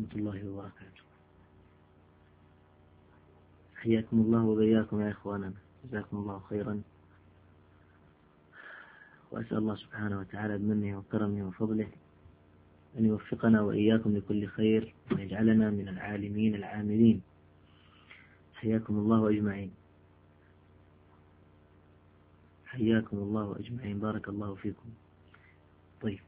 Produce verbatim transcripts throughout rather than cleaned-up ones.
الله وبركاته. حياكم الله وبياكم يا إخواننا، جزاكم الله خيرا، وأسأل الله سبحانه وتعالى بمنه وكرمه وفضله أن يوفقنا وإياكم لكل خير ويجعلنا من العالمين العاملين. حياكم الله أجمعين، حياكم الله أجمعين، بارك الله فيكم. طيب،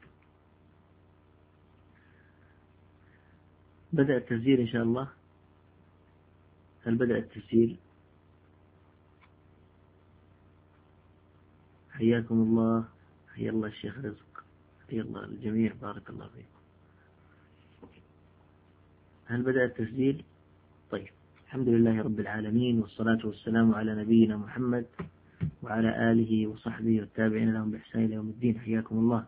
بدأ التسجيل إن شاء الله. هل بدأ التسجيل؟ حياكم الله، حيا الله الشيخ رزق، حيا الله الجميع، بارك الله فيكم. هل بدأ التسجيل؟ طيب، الحمد لله رب العالمين، والصلاة والسلام على نبينا محمد وعلى آله وصحبه والتابعين لهم بإحسان إلى يوم الدين. حياكم الله.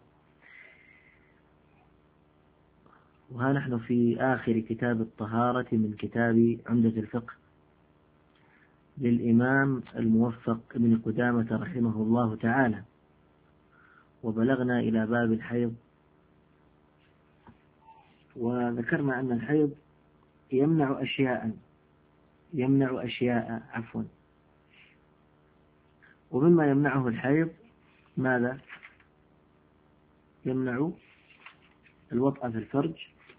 وها نحن في آخر كتاب الطهارة من كتاب عمدة الفقه للإمام الموفق ابن قدامة رحمه الله تعالى، وبلغنا إلى باب الحيض، وذكرنا أن الحيض يمنع أشياء يمنع أشياء عفوا ومما يمنعه الحيض ماذا؟ يمنع الوطأ في الفرج،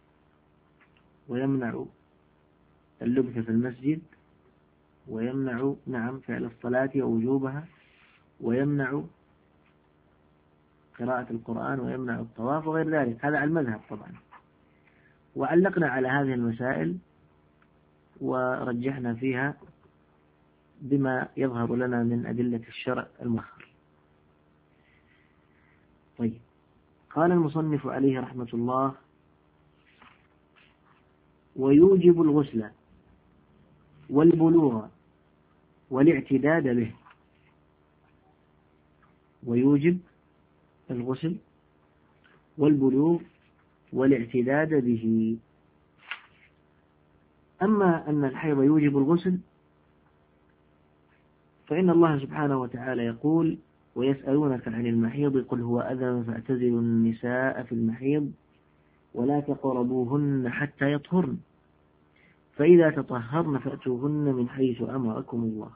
ويمنع اللبث في المسجد، ويمنع نعم فعل الصلاة ووجوبها، ويمنع قراءة القرآن، ويمنع الطواف وغير ذلك. هذا على المذهب طبعا. وعلقنا على هذه المسائل ورجحنا فيها بما يظهر لنا من أدلة الشرع المؤخر. طيب، قال المصنف عليه رحمة الله: ويوجب الغسل والبلوغ والاعتداد به. ويوجب الغسل والبلوغ والاعتداد به. أما أن الحيض يوجب الغسل فإن الله سبحانه وتعالى يقول: ويسألونك عن المحيض قل هو أذى فاعتزلوا النساء في المحيض ولا تقربوهن حتى يطهرن فإذا تطهرن فأتوهن من حيث أمركم الله.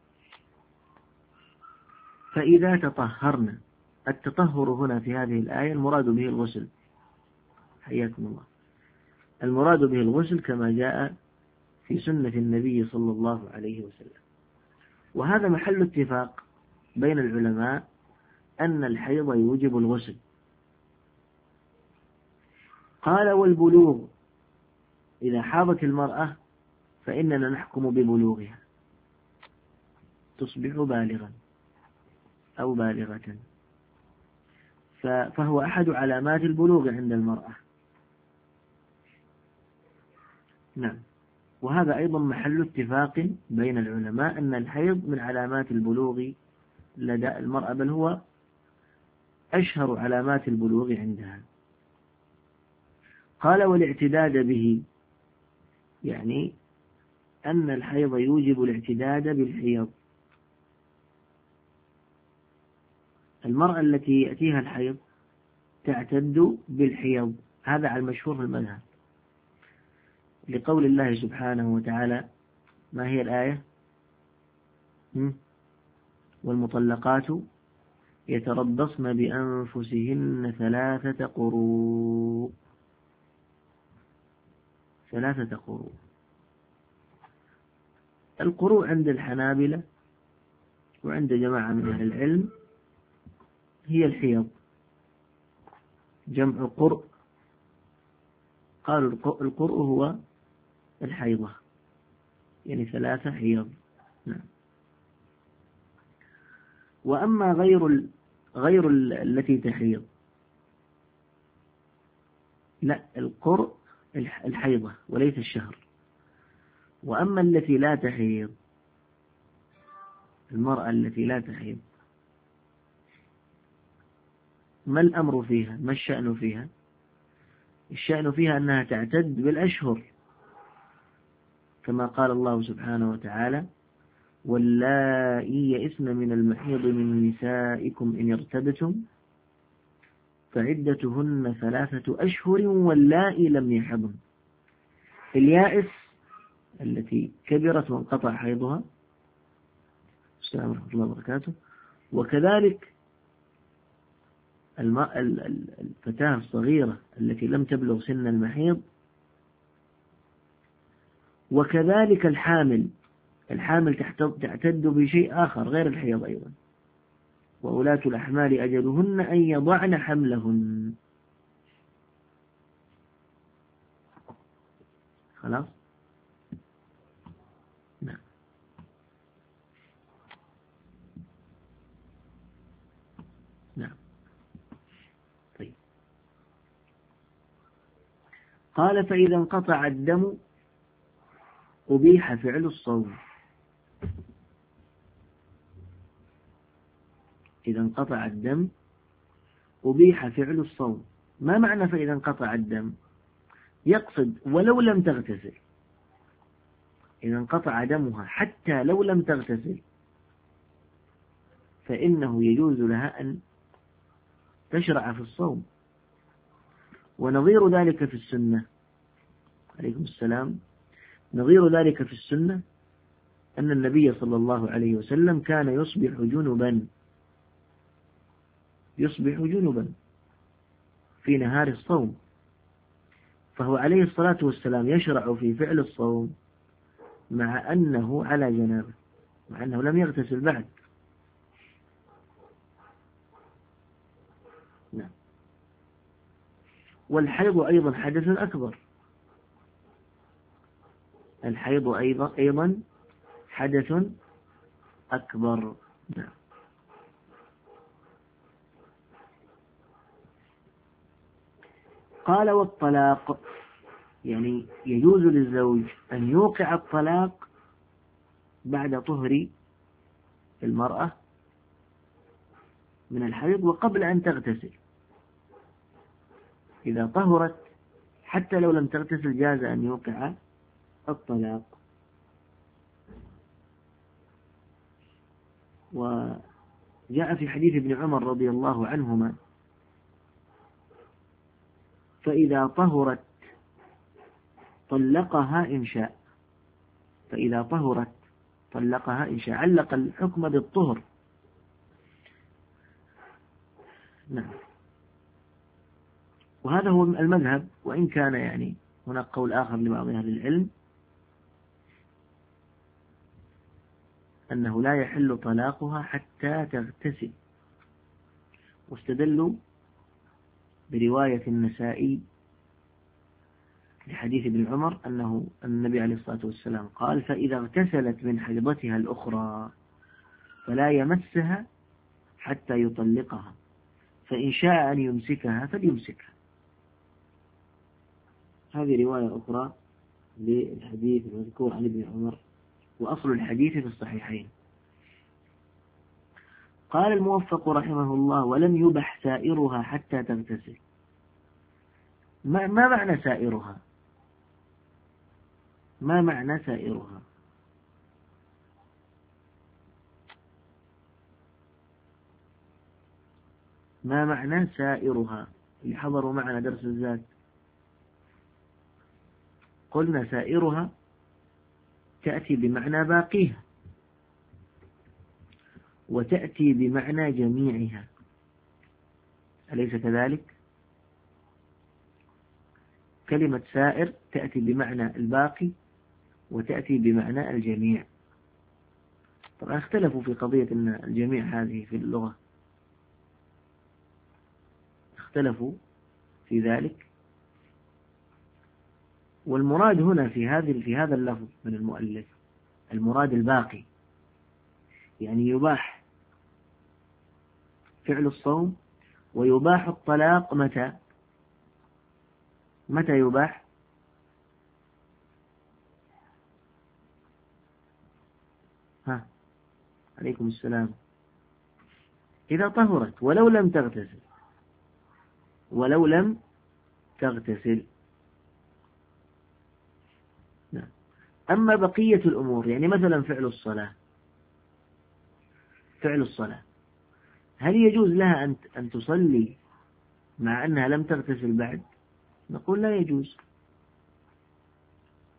فإذا تطهرن، التطهر هنا في هذه الآية المراد به الغسل. حياكم الله. المراد به الغسل كما جاء في سنة النبي صلى الله عليه وسلم، وهذا محل اتفاق بين العلماء أن الحيض يوجب الغسل. قال: والبلوغ، إذا حاضت المرأة فإننا نحكم ببلوغها، تصبح بالغا أو بالغة، فهو أحد علامات البلوغ عند المرأة. نعم، وهذا أيضا محل اتفاق بين العلماء أن الحيض من علامات البلوغ لدى المرأة، بل هو أشهر علامات البلوغ عندها. قال: والاعتداد به، يعني أن الحيض يوجب الاعتداد بالحيض. المرأة التي يأتيها الحيض تعتد بالحيض، هذا على المشهور في المذهب، لقول الله سبحانه وتعالى: ما هي الآية؟ والمطلقات يتربصن بأنفسهن ثلاثة قروء ثلاثة قروء. القروء عند الحنابلة وعند جماعة من أهل العلم هي الحيض، جمع قرء، قالوا القرء هو الحيضة، يعني ثلاثة حيض. نعم. وأما غير ال... غير ال... التي تحيض، لا، القرء الحيضة وليس الشهر. وأما التي لا تحيض، المرأة التي لا تحيض، ما الأمر فيها؟ ما الشأن فيها؟ الشأن فيها أنها تعتد بالأشهر، كما قال الله سبحانه وتعالى: واللائي يئسن من المحيض من نسائكم إن ارتبتم فعدتهن ثلاثة أشهر واللائي لم يحضن اليائس التي كبرت وانقطع حيضها، السلام ورحمة الله وبركاته. وكذلك الفتاة الصغيرة التي لم تبلغ سن المحيض، وكذلك الحامل الحامل تعتد بشيء آخر غير الحيض أيضا. وأولاة الأحمال أجلهن أن يضعن حملهن. خلاص. نعم. نعم. طيب. قال فإذا انقطع الدم أبيح فعل الصوم. إذا انقطع الدم أبيح فعل الصوم. ما معنى فإذا انقطع الدم؟ يقصد ولو لم تغتسل، إذا انقطع دمها حتى لو لم تغتسل فإنه يجوز لها أن تشرع في الصوم. ونظير ذلك في السنة، عليكم السلام، نظير ذلك في السنة أن النبي صلى الله عليه وسلم كان يصبح جنبا يصبح جنبا في نهار الصوم، فهو عليه الصلاة والسلام يشرع في فعل الصوم مع أنه على جنابه، مع أنه لم يغتسل بعد. نعم. والحيض أيضا حدث أكبر، الحيض أيضا أيضا حدث أكبر. نعم. قال والطلاق، يعني يجوز للزوج أن يوقع الطلاق بعد طهر المرأة من الحيض وقبل أن تغتسل. إذا طهرت حتى لو لم تغتسل جاز أن يوقع الطلاق. وجاء في حديث ابن عمر رضي الله عنهما فإذا طهرت طلقها إن شاء، فإذا طهرت طلقها إن شاء، علق الحكم بالطهر. نعم. وهذا هو المذهب، وإن كان يعني هناك قول آخر لبعض أهل العلم أنه لا يحل طلاقها حتى تغتسل، واستدلوا برواية النسائي لحديث ابن عمر أنه النبي عليه الصلاة والسلام قال فإذا اغتسلت من حيضتها الأخرى فلا يمسها حتى يطلقها، فإن شاء أن يمسكها فليمسكها. هذه رواية أخرى للحديث المذكور عن ابن عمر، وأصل الحديث في الصحيحين. قال الموفق رحمه الله ولم يبح سائرها حتى تغتسل. ما, ما معنى سائرها؟ ما معنى سائرها؟ ما معنى سائرها؟ اللي حضروا معنا درس الزاد قلنا سائرها تأتي بمعنى باقيها، وتأتي بمعنى جميعها، أليس كذلك؟ كلمة سائر تأتي بمعنى الباقي وتأتي بمعنى الجميع. طبعا اختلفوا في قضية أن الجميع هذه في اللغة، اختلفوا في ذلك. والمراد هنا في هذه في هذا اللفظ من المؤلف المراد الباقي، يعني يباح فعل الصوم ويباح الطلاق. متى متى يباح؟ ها عليكم السلام. إذا طهرت ولو لم تغتسل، ولو لم تغتسل. نعم. أما بقية الأمور، يعني مثلا فعل الصلاة، فعل الصلاة هل يجوز لها أن أن تصلي مع أنها لم تغتسل بعد؟ نقول لا يجوز.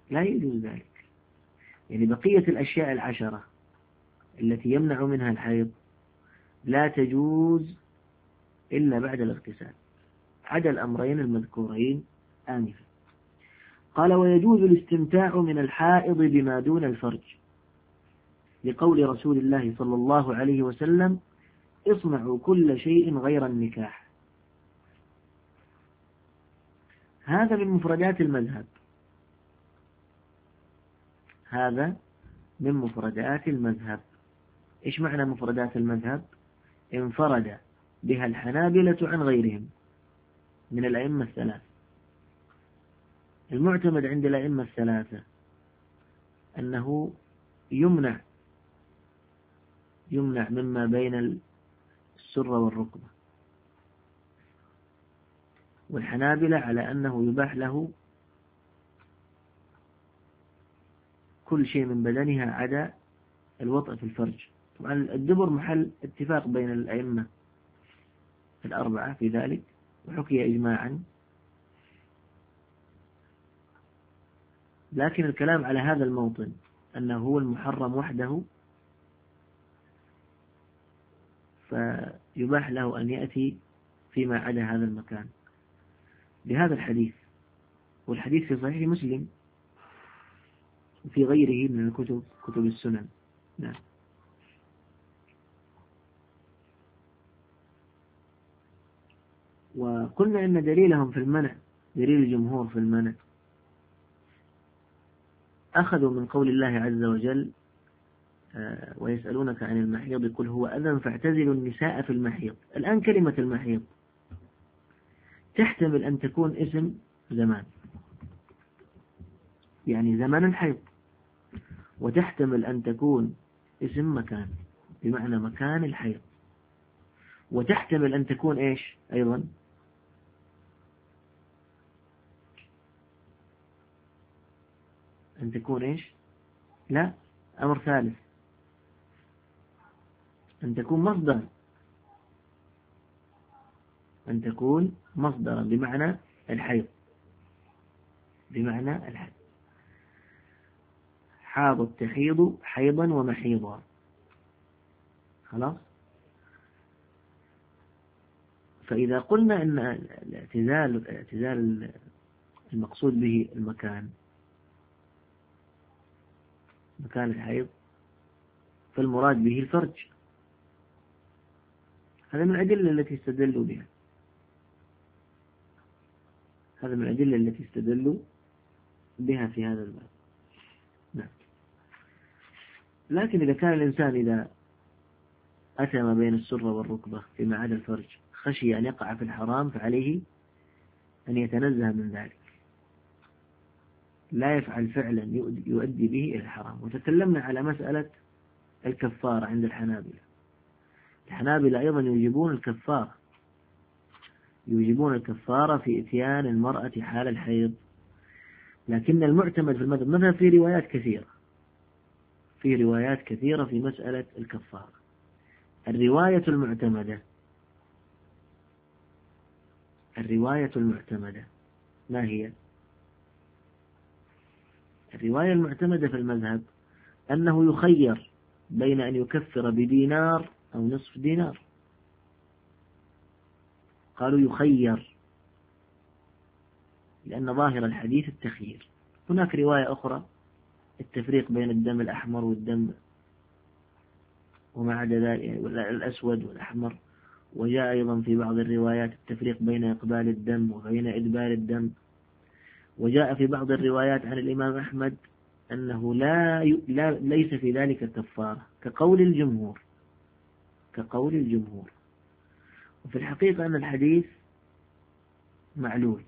لا يجوز ذلك. يعني بقية الأشياء العشرة التي يمنع منها الحيض لا تجوز إلا بعد الاغتسال، عدا الأمرين المذكورين آنفا. قال: ويجوز الاستمتاع من الحائض بما دون الفرج، لقول رسول الله صلى الله عليه وسلم: اصنعوا كل شيء غير النكاح. هذا من مفردات المذهب، هذا من مفردات المذهب. إيش معنى مفردات المذهب؟ انفرد بها الحنابلة عن غيرهم من الأئمة الثلاثة. المعتمد عند الأئمة الثلاثة أنه يمنع يمنع مما بين السرة والركبة، والحنابلة على أنه يباح له كل شيء من بدنها عدا الوطء في الفرج. طبعا الدبر محل اتفاق بين الأئمة الأربعة في ذلك، وحكي إجماعا، لكن الكلام على هذا الموطن أنه هو المحرم وحده، فيباح له أن يأتي فيما عدا هذا المكان بهذا الحديث، والحديث في صحيح مسلم وفي غيره من الكتب كتب السنن. نعم. وقلنا إن دليلهم في المنع، دليل الجمهور في المنع، أخذوا من قول الله عز وجل: آه ويسألونك عن المحيض قل هو أذى فاعتزلوا النساء في المحيض. الآن كلمة المحيض تحتمل أن تكون اسم زمان، يعني زمن الحيض، وتحتمل أن تكون اسم مكان بمعنى مكان الحيض، وتحتمل أن تكون إيش أيضا؟ أن تكون إيش؟ لا، أمر ثالث، أن تكون مصدر، أن تكون مصدرا بمعنى الحيض، بمعنى الحيض. حاض تحيض حيضا ومحيضا. خلاص. فإذا قلنا أن الاعتزال الاعتزال المقصود به المكان، مكان الحيض، فالمراد به الفرج. هذا من الأدلة التي استدلوا بها، هذا من الأدلة التي استدلوا بها في هذا الباب. نعم. لكن إذا كان الإنسان إذا أتى ما بين السرة والركبة فيما عدا الفرج خشي أن يقع في الحرام، فعليه أن يتنزه من ذلك، لا يفعل فعلا يؤدي به إلى الحرام. وتكلمنا على مسألة الكفارة عند الحنابلة. الحنابلة أيضا يوجبون الكفارة، يوجبون الكفارة في إتيان المرأة حال الحيض، لكن المعتمد في المذهب مثلا في روايات كثيرة، في روايات كثيرة في مسألة الكفارة. الرواية المعتمدة الرواية المعتمدة ما هي؟ الرواية المعتمدة في المذهب أنه يخير بين أن يكفر بدينار أو نصف دينار. قالوا يخير لأن ظاهر الحديث التخيير. هناك رواية أخرى التفريق بين الدم الأحمر والدم وما عدا ذلك الأسود والأحمر، وجاء أيضا في بعض الروايات التفريق بين إقبال الدم وبين إدبار الدم، وجاء في بعض الروايات عن الإمام أحمد أنه لا, ي... لا ليس في ذلك كفارة كقول الجمهور كقول الجمهور وفي الحقيقة أن الحديث معلول،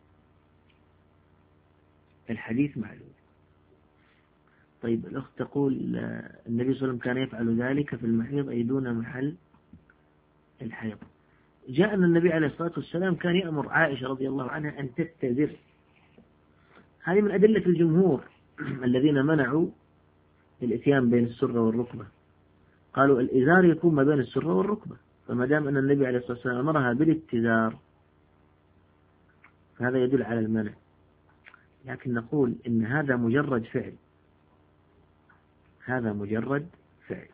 الحديث معلول. طيب الأخت تقول النبي صلى الله عليه وسلم كان يفعل ذلك في المحيض أي دون محل الحيض. جاء أن النبي عليه الصلاة والسلام كان يأمر عائشة رضي الله عنها أن تتزر. هذه من أدلة الجمهور الذين منعوا الإتيان بين السرة والركبة، قالوا الإزار يكون ما بين السرة والركبة، فما دام أن النبي عليه الصلاة والسلام أمرها بالاتزار فهذا يدل على المنع. لكن نقول إن هذا مجرد فعل، هذا مجرد فعل.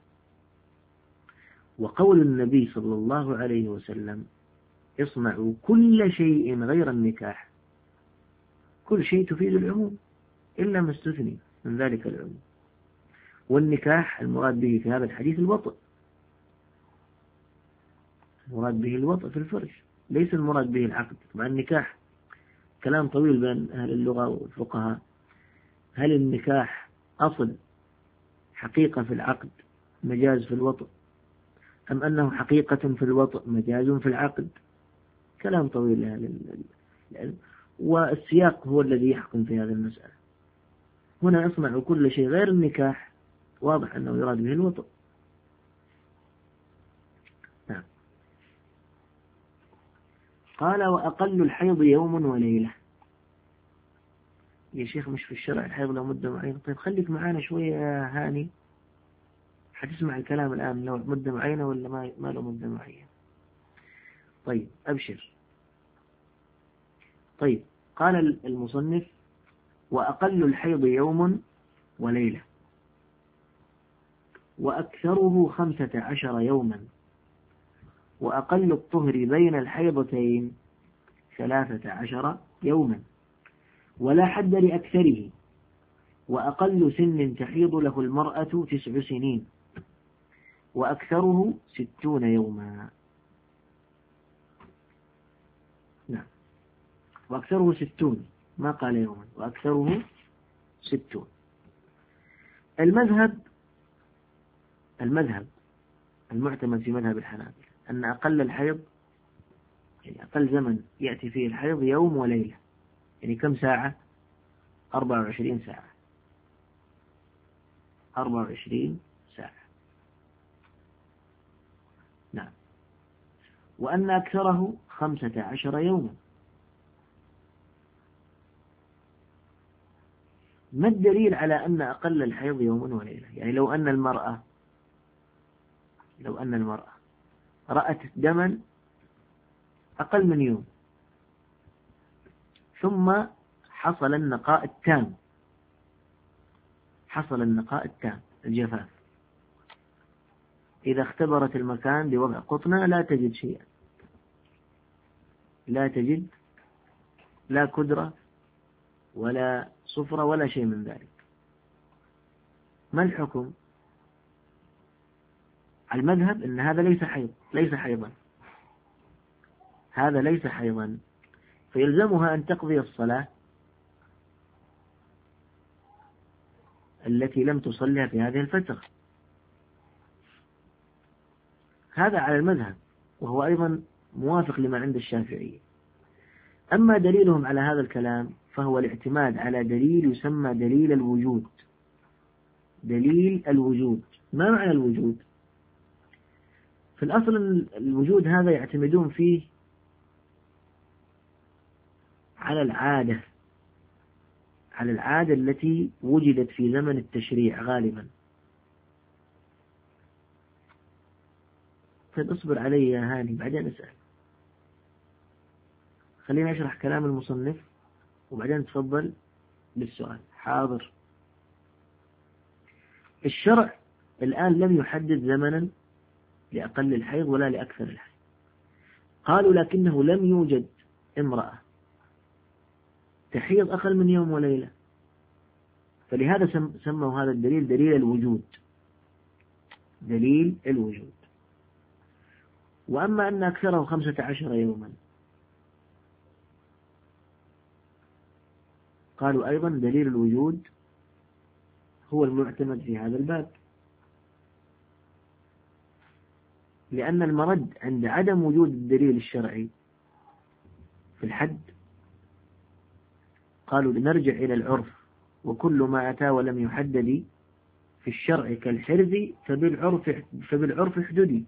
وقول النبي صلى الله عليه وسلم اصنعوا كل شيء غير النكاح، كل شيء تفيد العموم إلا ما استثني من ذلك العموم. والنكاح المراد به في هذا الحديث الوطء، المراد به الوطء في الفرج، ليس المراد به العقد. مع النكاح كلام طويل بين أهل اللغة والفقهاء، هل النكاح أصل حقيقة في العقد مجاز في الوطء، أم أنه حقيقة في الوطء مجاز في العقد؟ كلام طويل لأهل العلم، والسياق هو الذي يحكم في هذه المسألة. هنا يصنع كل شيء غير النكاح، واضح أنه يراد به الوطء. نعم. قال وأقل الحيض يوم وليلة. يا شيخ مش في الشرع الحيض له مدة معينة؟ طيب خليك معانا شوية يا هاني، حتسمع الكلام الآن، لو مدة معينة ولا ما ما له مدة معينة. طيب أبشر. طيب قال المصنف وأقل الحيض يوم وليلة، وأكثره خمسة عشر يوما، وأقل الطهر بين الحيضتين ثلاثة عشر يوما، ولا حد لأكثره، وأقل سن تحيض له المرأة تسع سنين، وأكثره ستون يوما. نعم، وأكثره ستون، ما قال يوما، وأكثره ستون. المذهب المذهب المعتمد في مذهب الحنابلة أن أقل الحيض، يعني أقل زمن يأتي فيه الحيض يوم وليلة، يعني كم ساعة؟ أربع وعشرين ساعة، أربع وعشرين ساعة. نعم. وأن أكثره خمسة عشر يوما. ما الدليل على أن أقل الحيض يوم وليلة؟ يعني لو أن المرأة لو أن المرأة رأت دما أقل من يوم، ثم حصل النقاء التام، حصل النقاء التام الجفاف، إذا اختبرت المكان بوضع قطنة لا تجد شيئا، لا تجد لا كدرة ولا صفرة ولا شيء من ذلك، ما الحكم؟ على المذهب أن هذا ليس حيض، ليس حيضا، هذا ليس حيضا، فيلزمها أن تقضي الصلاة التي لم تصلها في هذه الفترة. هذا على المذهب، وهو أيضا موافق لما عند الشافعية. أما دليلهم على هذا الكلام فهو الاعتماد على دليل يسمى دليل الوجود. دليل الوجود، ما معنى الوجود؟ في الأصل الوجود هذا يعتمدون فيه على العادة، على العادة التي وجدت في زمن التشريع غالبا. طيب اصبر علي يا هاني بعدين اسأل، خليني أشرح كلام المصنف وبعدين تفضل بالسؤال. حاضر. الشرع الآن لم يحدد زمنا لأقل الحيض ولا لأكثر الحيض، قالوا لكنه لم يوجد امرأة تحيض أقل من يوم وليلة، فلهذا سموا هذا الدليل دليل الوجود، دليل الوجود. وأما أن أكثره خمسة عشر يوما، قالوا أيضا دليل الوجود هو المعتمد في هذا الباب، لأن المرد عند عدم وجود الدليل الشرعي في الحد، قالوا لنرجع إلى العرف، وكل ما أتى ولم يحدد في الشرع كالحرز فبالعرف فبالعرف حدودي.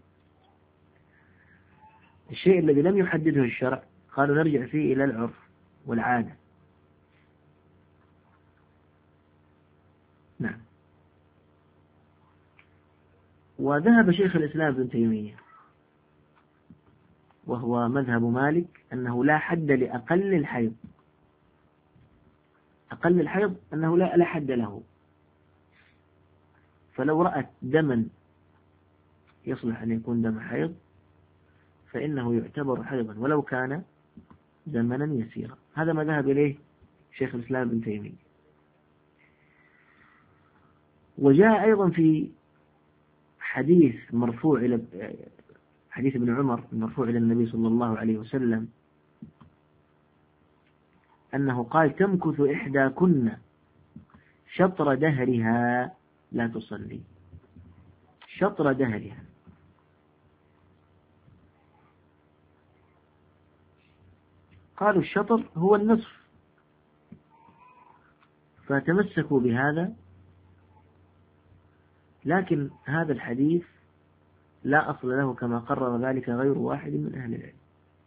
الشيء الذي لم يحدده الشرع قالوا نرجع فيه إلى العرف والعادة. نعم. وذهب شيخ الإسلام ابن تيمية وهو مذهب مالك أنه لا حد لأقل الحيض، أقل أقل الحيض أنه لا لا حد له، فلو رأت دما يصلح أن يكون دم حيض فإنه يعتبر حيضا ولو كان زمنا يسيرا. هذا ما ذهب إليه شيخ الإسلام ابن تيمية. وجاء أيضا في حديث مرفوع إلى حديث ابن عمر المرفوع إلى النبي صلى الله عليه وسلم أنه قال: تمكث إحداكن شطر دهرها لا تصلي. شطر دهرها، قالوا الشطر هو النصف، فتمسكوا بهذا، لكن هذا الحديث لا أصل له كما قرر ذلك غير واحد من أهل العلم.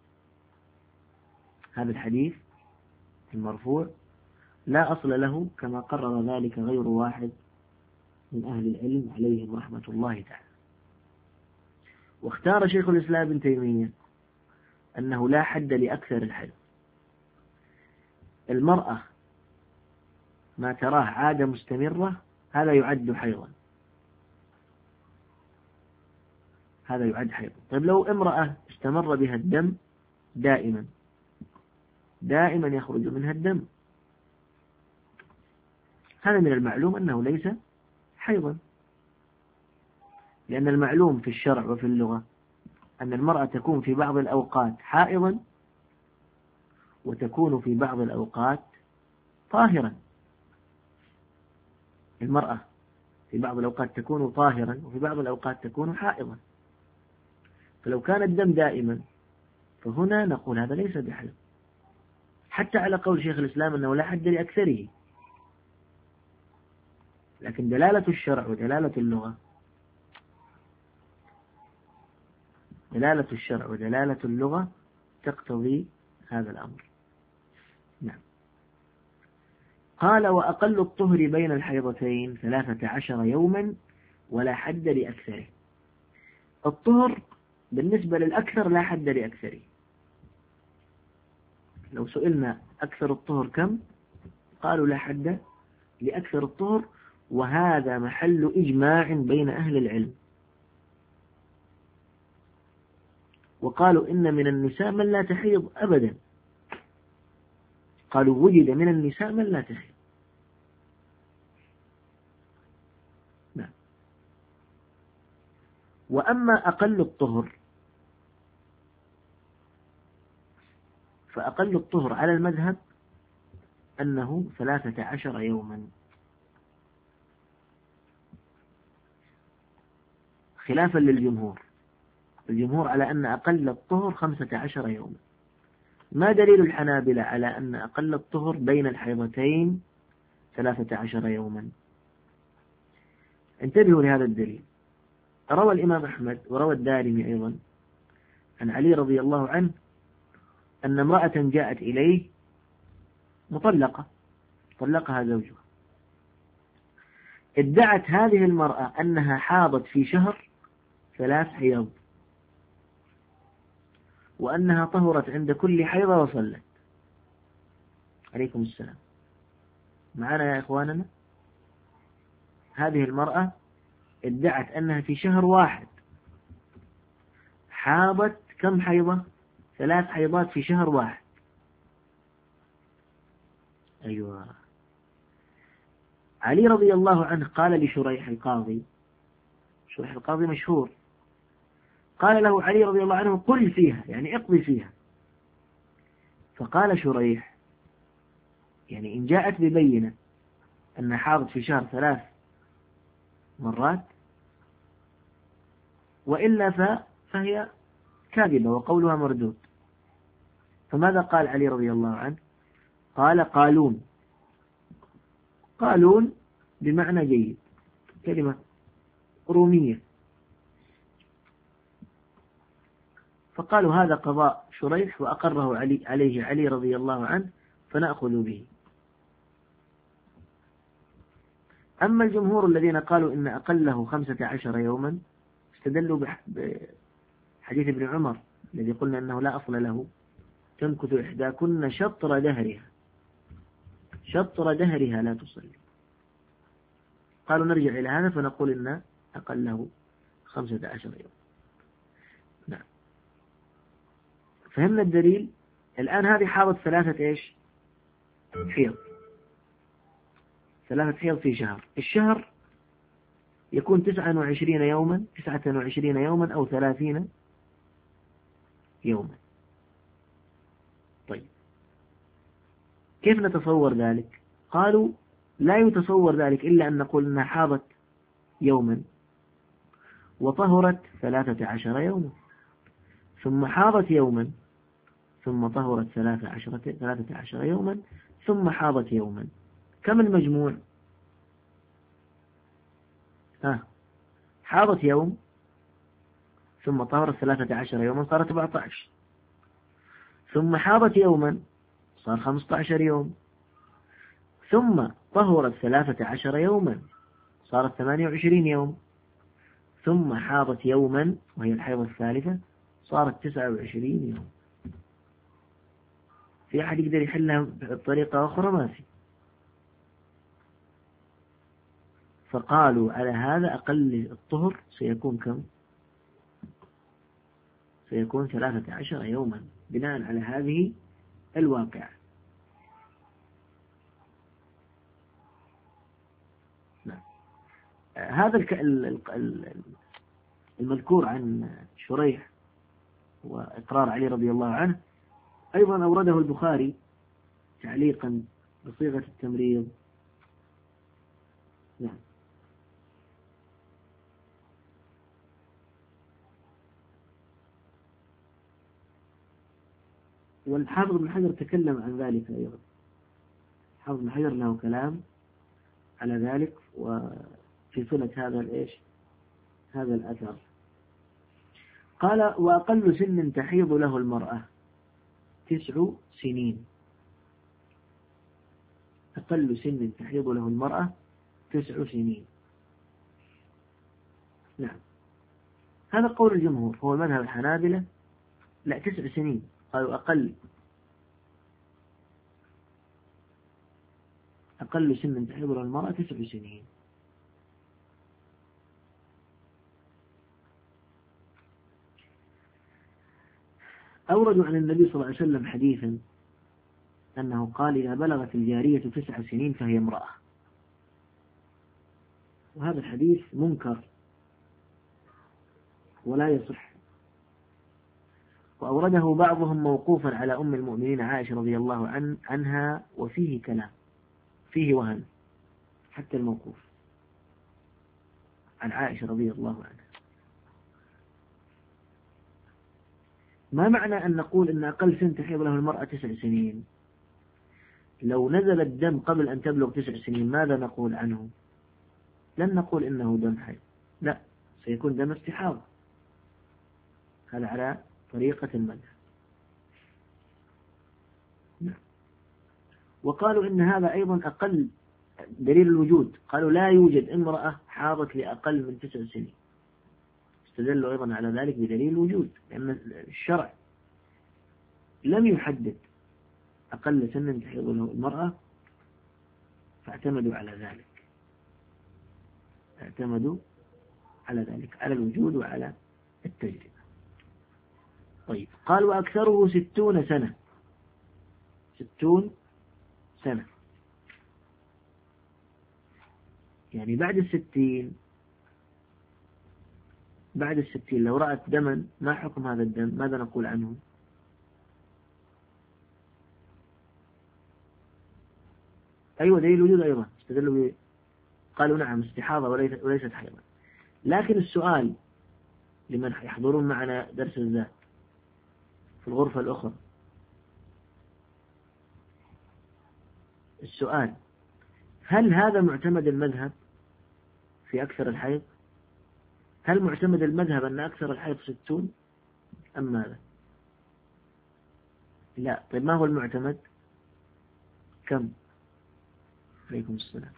هذا الحديث المرفوع لا أصل له كما قرر ذلك غير واحد من أهل العلم عليهم رحمة الله تعالى. واختار شيخ الإسلام ابن تيمية أنه لا حد لأكثر الحيض. المرأة ما تراه عادة مستمرة هذا يعد حيضا، هذا يعد حيضا. طيب لو امرأة استمر بها الدم دائما دائما يخرج منها الدم، هذا من المعلوم أنه ليس حيضا، لأن المعلوم في الشرع وفي اللغة أن المرأة تكون في بعض الأوقات حائضا وتكون في بعض الأوقات طاهرا. المرأة في بعض الأوقات تكون طاهرا وفي بعض الأوقات تكون حائضا، فلو كان الدم دائما فهنا نقول هذا ليس بحيض، حتى على قول شيخ الإسلام أنه لا حد لأكثره. لكن دلالة الشرع ودلالة اللغة دلالة الشرع ودلالة اللغة تقتضي هذا الأمر. نعم. قال: وأقل الطهر بين الحيضتين ثلاثة عشر يوما ولا حد لأكثره. الطهر بالنسبة للأكثر لا حد لأكثره. لو سئلنا أكثر الطهر كم؟ قالوا لا حد لأكثر الطهر، وهذا محل إجماع بين أهل العلم. وقالوا إن من النساء من لا تحيض أبدا، قالوا وجد من النساء من لا تحيض. نعم. وأما أقل الطهر فأقل الطهر على المذهب أنه ثلاثة عشر يوما، خلافا للجمهور. الجمهور على أن أقل الطهر خمسة عشر يوما. ما دليل الحنابلة على أن أقل الطهر بين الحيضتين ثلاثة عشر يوما؟ انتبهوا لهذا الدليل. روى الإمام أحمد وروى الدارمي أيضا عن علي رضي الله عنه أن امرأة جاءت إليه مطلقة، طلقها زوجها، ادعت هذه المرأة أنها حاضت في شهر ثلاث حيض، وأنها طهرت عند كل حيضة وصلت. عليكم السلام. معنا يا إخواننا؟ هذه المرأة ادعت أنها في شهر واحد حاضت كم حيضة؟ ثلاث حيضات في شهر واحد. أيوة. علي رضي الله عنه قال لشريح القاضي، شريح القاضي مشهور، قال له علي رضي الله عنه: قل فيها، يعني اقضي فيها. فقال شريح: يعني إن جاءت ببينة أن حاضت في شهر ثلاث مرات وإلا فهي كاذبة وقولها مردود. فماذا قال علي رضي الله عنه؟ قال: قالون. قالون بمعنى جيد، كلمة رومية. فقالوا هذا قضاء شريح وأقره علي عليه علي رضي الله عنه فنأخذ به. أما الجمهور الذين قالوا إن أقله خمسة عشر يوما استدلوا بحديث ابن عمر الذي قلنا أنه لا أصل له: تمكث إحداكن شطر دهرها. شطر دهرها لا تصلي. قالوا نرجع إلى هذا فنقول إن أقله خمسة عشر يوم. نعم، فهمنا الدليل. الآن هذه حاضت ثلاثة إيش حيض، ثلاثة حيض في شهر. الشهر يكون تسعة وعشرين يوما، تسعة وعشرين يوما أو ثلاثين يوما. طيب كيف نتصور ذلك؟ قالوا لا يتصور ذلك إلا أن نقول أنها حاضت يوما وطهرت ثلاثة عشر يوما، ثم حاضت يوما، ثم طهرت ثلاثة عشر ثلاثة عشر يوما، ثم حاضت يوما. كم المجموع؟ ها حاضت يوم ثم طهرت ثلاثة عشر يوما صارت أربعة عشر، ثم حاضت يوما صار خمسة عشر يوم، ثم طهرت ثلاثة عشر يوما صارت ثمانية وعشرين يوم، ثم حاضت يوما وهي الحيض الثالثة صارت تسعة وعشرين يوم. في أحد يقدر يحلها بطريقة أخرى؟ ما في. فقالوا على هذا أقل الطهر سيكون كم؟ سيكون ثلاثة عشر يوما بناء على هذه الواقعة. نعم. هذا المذكور عن شريح وإقرار علي رضي الله عنه أيضا أورده البخاري تعليقا بصيغة التمريض. نعم. والحافظ بن حجر تكلم عن ذلك أيضا، حافظ بن حجر له كلام على ذلك وفي صلة هذا الإيش هذا الأثر. قال وأقل سن تحيض له المرأة تسع سنين. أقل سن تحيض له المرأة تسع سنين. نعم، هذا قول الجمهور، هو المذهب الحنابلة لا تسع سنين، قالوا أقل أقل سن تحيض له المرأة تسع سنين. أوردوا عن النبي صلى الله عليه وسلم حديثا أنه قال إذا بلغت الجارية تسع سنين فهي امرأة، وهذا الحديث منكر ولا يصح. وأورده بعضهم موقوفا على أم المؤمنين عائشة رضي الله عن عنها وفيه كلام، فيه وهن حتى الموقوف عن عائشة رضي الله عنها. ما معنى أن نقول أن أقل سن تحيض له المرأة تسع سنين؟ لو نزل الدم قبل أن تبلغ تسع سنين ماذا نقول عنه؟ لن نقول إنه دم حيض، لا، سيكون دم استحاضة. هذا على طريقة المذهب. نعم. وقالوا إن هذا أيضا أقل دليل الوجود، قالوا لا يوجد امرأة حاضت لأقل من تسع سنين، استدلوا أيضا على ذلك بدليل الوجود، لأن الشرع لم يحدد أقل سن تحيض له المرأة، فاعتمدوا على ذلك اعتمدوا على ذلك على الوجود وعلى التجربة. طيب قال وأكثره ستون سنة، ستون سنة يعني بعد الستين، بعد الستين لو رأت دما ما حكم هذا الدم؟ ماذا نقول عنه؟ أيوة دليل الوجود أيضا استدلوا، قالوا نعم استحاضة وليست وليست حيضا. لكن السؤال لمن يحضرون معنا درس الذات في الغرفة الأخرى، السؤال هل هذا معتمد المذهب في أكثر الحيض؟ هل معتمد المذهب أن أكثر الحيض ستون أم ماذا؟ لا. طيب ما هو المعتمد؟ كم؟ عليكم السلام.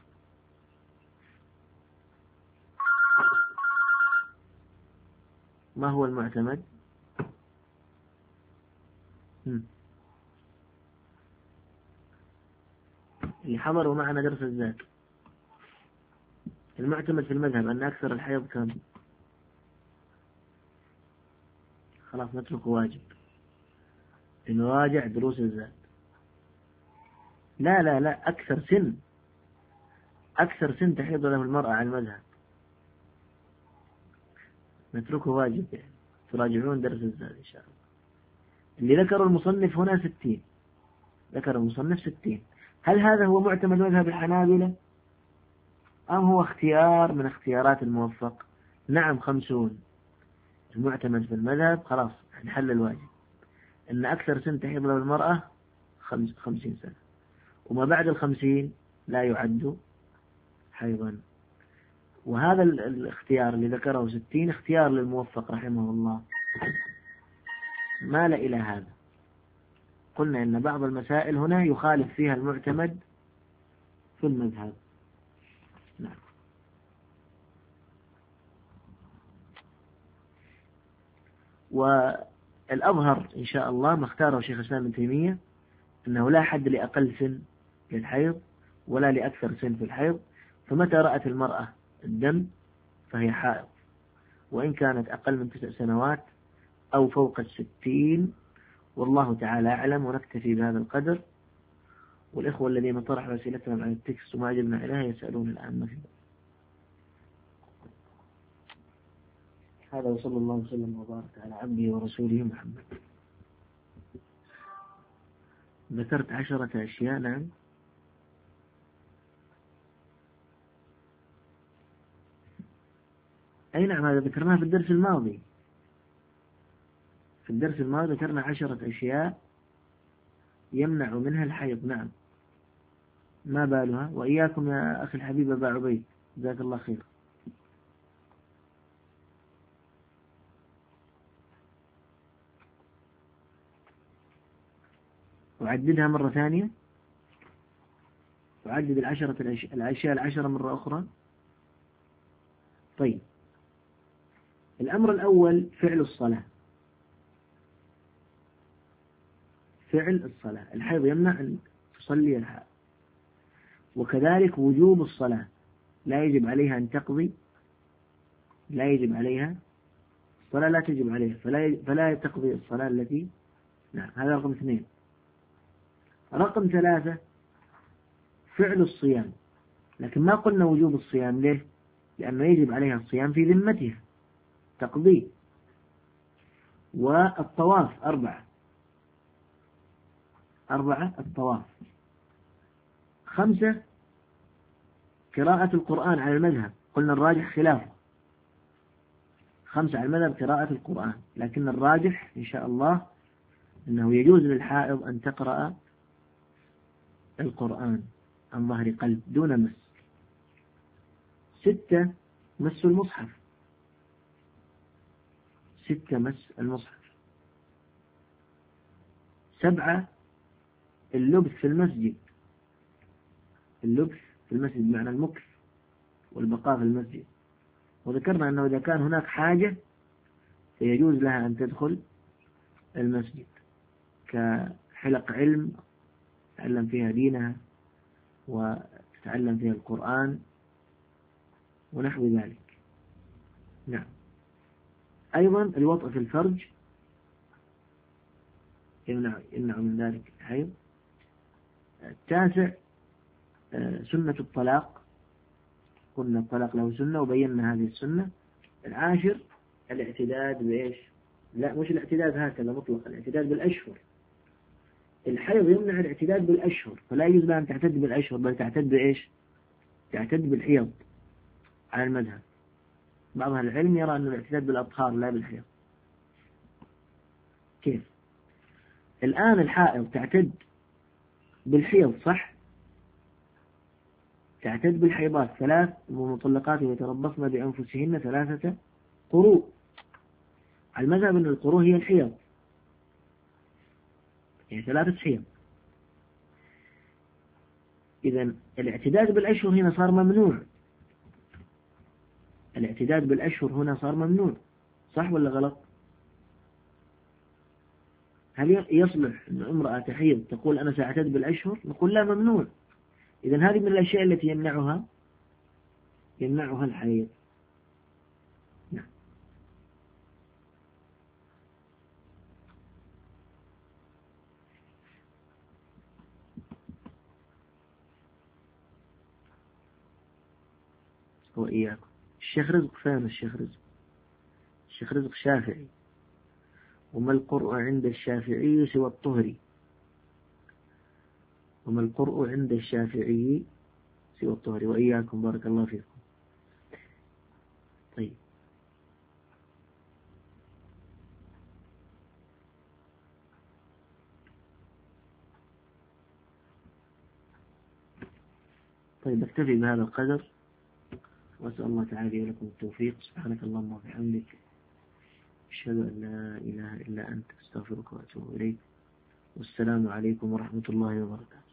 ما هو المعتمد؟ هم. اللي حضروا معنا درس الزاد، المعتمد في المذهب أن أكثر الحيض كم؟ خلاص نتركه واجب، نراجع دروس الزاد. لا لا لا أكثر سن، أكثر سن تحيض له المرأة على المذهب نتركه واجب، يعني تراجعون درس الزاد إن شاء الله. اللي ذكر المصنف هنا ستين، ذكر المصنف ستين. هل هذا هو معتمد مذهب الحنابلة أم هو اختيار من اختيارات الموفق؟ نعم خمسون المعتمد في المذهب، خلاص نحل الواجب أن أكثر سن تحيض له المرأة خمس خمسين سنة، وما بعد الخمسين لا يعد حيضا. وهذا الاختيار اللي ذكره ستين اختيار للموفق رحمه الله، مال إلى هذا. قلنا إن بعض المسائل هنا يخالف فيها المعتمد في المذهب. نعم. والأظهر إن شاء الله ما اختاره شيخ الإسلام ابن تيمية أنه لا حد لأقل سن للحيض ولا لأكثر سن في الحيض، فمتى رأت المرأة الدم فهي حائض، وإن كانت أقل من تسع سنوات أو فوق الستين، والله تعالى أعلم. ونكتفي بهذا القدر، والإخوة الذين طرحوا أسئلتهم عن التكست وما أجبنا إليها يسألون الآن مثلا. هذا وصلى الله وسلم وبارك على عبده ورسوله محمد. ذكرت عشرة أشياء. نعم. أي نعم، هذا ذكرناه في الدرس الماضي. في الدرس الماضي ذكرنا عشرة أشياء يمنع منها الحيض. نعم. ما بالها؟ وإياكم يا أخي الحبيب أبا عبيد، جزاك الله خير. أعددها مرة ثانية، أعدد العشرة الأشياء العشرة مرة أخرى. طيب، الأمر الأول فعل الصلاة. فعل الصلاة، الحيض يمنع أن تصلي الحائض، وكذلك وجوب الصلاة، لا يجب عليها أن تقضي، لا يجب عليها الصلاة، لا تجب عليها، فلا فلا تقضي الصلاة التي. نعم، هذا رقم اثنين. رقم ثلاثة فعل الصيام، لكن ما قلنا وجوب الصيام. ليه؟ لأنه يجب عليها الصيام في ذمتها تقضي. والطواف أربعة أربعة الطواف. خمسة قراءة القرآن على المذهب، قلنا الراجح خلافه. خمسة على المذهب قراءة القرآن، لكن الراجح إن شاء الله أنه يجوز للحائض أن تقرأ القرآن عن ظهر قلب دون مس. ستة مس المصحف، ستة مس المصحف. سبعة اللبث في المسجد، اللبث في المسجد معنى المكث والبقاء في المسجد. وذكرنا أنه إذا كان هناك حاجة فيجوز لها أن تدخل المسجد، كحلق علم تتعلم فيها دينها وتتعلم فيها القرآن ونحو ذلك. نعم. أيضا الوطء في الفرج يمنع, يمنع من ذلك الحيض. التاسع سنة الطلاق، قلنا الطلاق له سنة وبينا هذه السنة. العاشر الاعتداد بإيش؟ لا مش الاعتداد هكذا مطلق، الاعتداد بالأشهر. الحيض يمنع الاعتداد بالأشهر، فلا يجوز لها أن تعتد بالأشهر، بل تعتد بإيش؟ تعتد بالحيض على المذهب. بعض أهل العلم يرى أن الاعتداد بالأطهار لا بالحيض. كيف؟ الآن الحائض تعتد بالحيض صح؟ تعتد بالحيضات ثلاث، ومطلقات يتربصن بأنفسهن ثلاثة قروء. على المذهب أن القروء هي الحيض، يعني ثلاثة حيض. إذن الاعتداد بالأشهر هنا صار ممنوع، الاعتداد بالأشهر هنا صار ممنوع، صح ولا غلط؟ هل يصلح أن امرأة تحيض تقول أنا سأعتد بالأشهر؟ نقول لا، ممنوع، إذن هذه من الأشياء التي يمنعها يمنعها الحيض. نعم. وإياكم. الشيخ رزق فهم الشيخ رزق الشيخ رزق شافعي، وما القرء عند الشافعي سوى الطهر، وما القرء عند الشافعي سوى الطهر. وإياكم، بارك الله فيكم. طيب، طيب أكتفي بهذا القدر، وأسأل الله تعالى لكم التوفيق. سبحانك اللهم وبحمدك، أشهد أن لا إله إلا أنت، أستغفرك وأتوب إليك، والسلام عليكم ورحمة الله وبركاته.